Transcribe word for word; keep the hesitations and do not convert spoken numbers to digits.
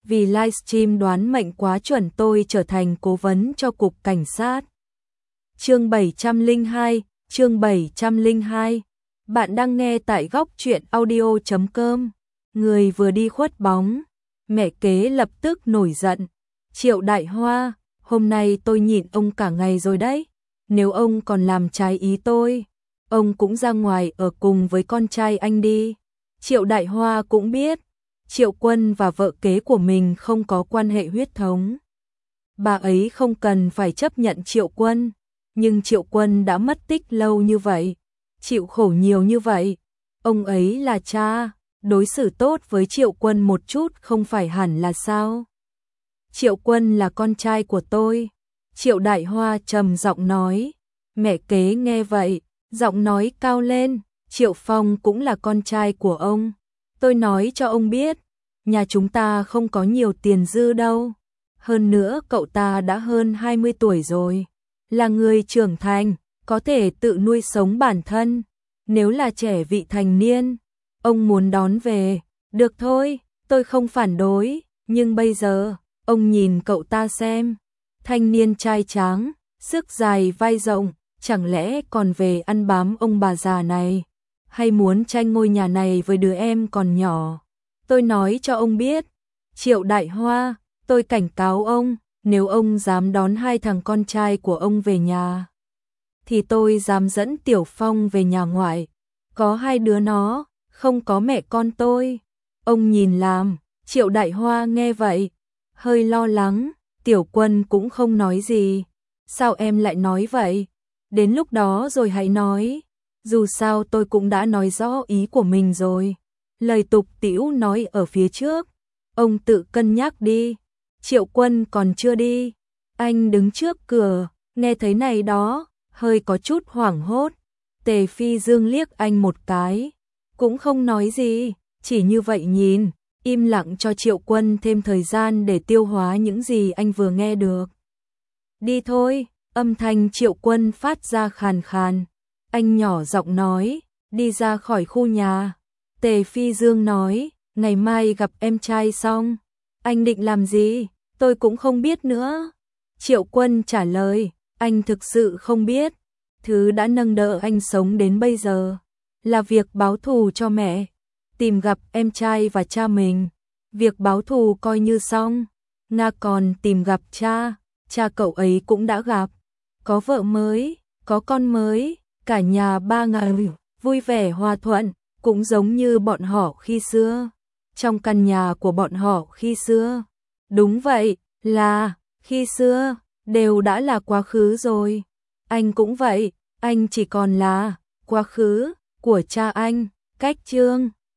vì livestream đoán mệnh quá chuẩn tôi trở thành cố vấn cho cục cảnh sát. Chương bảy trăm lẻ hai, chương bảy trăm lẻ hai. Bạn đang nghe tại góc truyện audio chấm com. Người vừa đi khuất bóng, mẹ kế lập tức nổi giận. Triệu Đại Hoa, hôm nay tôi nhịn ông cả ngày rồi đấy. Nếu ông còn làm trái ý tôi, ông cũng ra ngoài ở cùng với con trai anh đi. Triệu Đại Hoa cũng biết, Triệu Quân và vợ kế của mình không có quan hệ huyết thống. Bà ấy không cần phải chấp nhận Triệu Quân, nhưng Triệu Quân đã mất tích lâu như vậy, chịu khổ nhiều như vậy. Ông ấy là cha, đối xử tốt với Triệu Quân một chút không phải hẳn là sao? Triệu Quân là con trai của tôi. Triệu Đại Hoa trầm giọng nói. Mẹ kế nghe vậy, giọng nói cao lên. Triệu Phong cũng là con trai của ông. Tôi nói cho ông biết, nhà chúng ta không có nhiều tiền dư đâu. Hơn nữa cậu ta đã hơn hai mươi tuổi rồi, là người trưởng thành, có thể tự nuôi sống bản thân. Nếu là trẻ vị thành niên, ông muốn đón về, được thôi, tôi không phản đối. Nhưng bây giờ, ông nhìn cậu ta xem, thanh niên trai tráng, sức dài vai rộng, chẳng lẽ còn về ăn bám ông bà già này, hay muốn tranh ngôi nhà này với đứa em còn nhỏ. Tôi nói cho ông biết, Triệu Đại Hoa, tôi cảnh cáo ông, nếu ông dám đón hai thằng con trai của ông về nhà, thì tôi dám dẫn Tiểu Phong về nhà ngoại. Có hai đứa nó, không có mẹ con tôi. Ông nhìn làm. Triệu Đại Hoa nghe vậy, hơi lo lắng. Tiểu Quân cũng không nói gì. Sao em lại nói vậy? Đến lúc đó rồi hãy nói. Dù sao tôi cũng đã nói rõ ý của mình rồi. Lời tục tĩu nói ở phía trước, ông tự cân nhắc đi. Triệu Quân còn chưa đi, anh đứng trước cửa, nghe thấy này đó, hơi có chút hoảng hốt. Tề Phi Dương liếc anh một cái, cũng không nói gì, chỉ như vậy nhìn, im lặng cho Triệu Quân thêm thời gian để tiêu hóa những gì anh vừa nghe được. Đi thôi, âm thanh Triệu Quân phát ra khàn khàn. Anh nhỏ giọng nói, đi ra khỏi khu nhà. Tề Phi Dương nói, ngày mai gặp em trai xong, anh định làm gì? Tôi cũng không biết nữa. Triệu Quân trả lời, anh thực sự không biết. Thứ đã nâng đỡ anh sống đến bây giờ là việc báo thù cho mẹ, tìm gặp em trai và cha mình. Việc báo thù coi như xong. Nga còn tìm gặp cha, cha cậu ấy cũng đã gặp. Có vợ mới, có con mới, cả nhà ba người vui vẻ hòa thuận, cũng giống như bọn họ khi xưa. Trong căn nhà của bọn họ khi xưa. Đúng vậy, là, khi xưa, đều đã là quá khứ rồi. Anh cũng vậy, anh chỉ còn là quá khứ của cha anh. Cách chương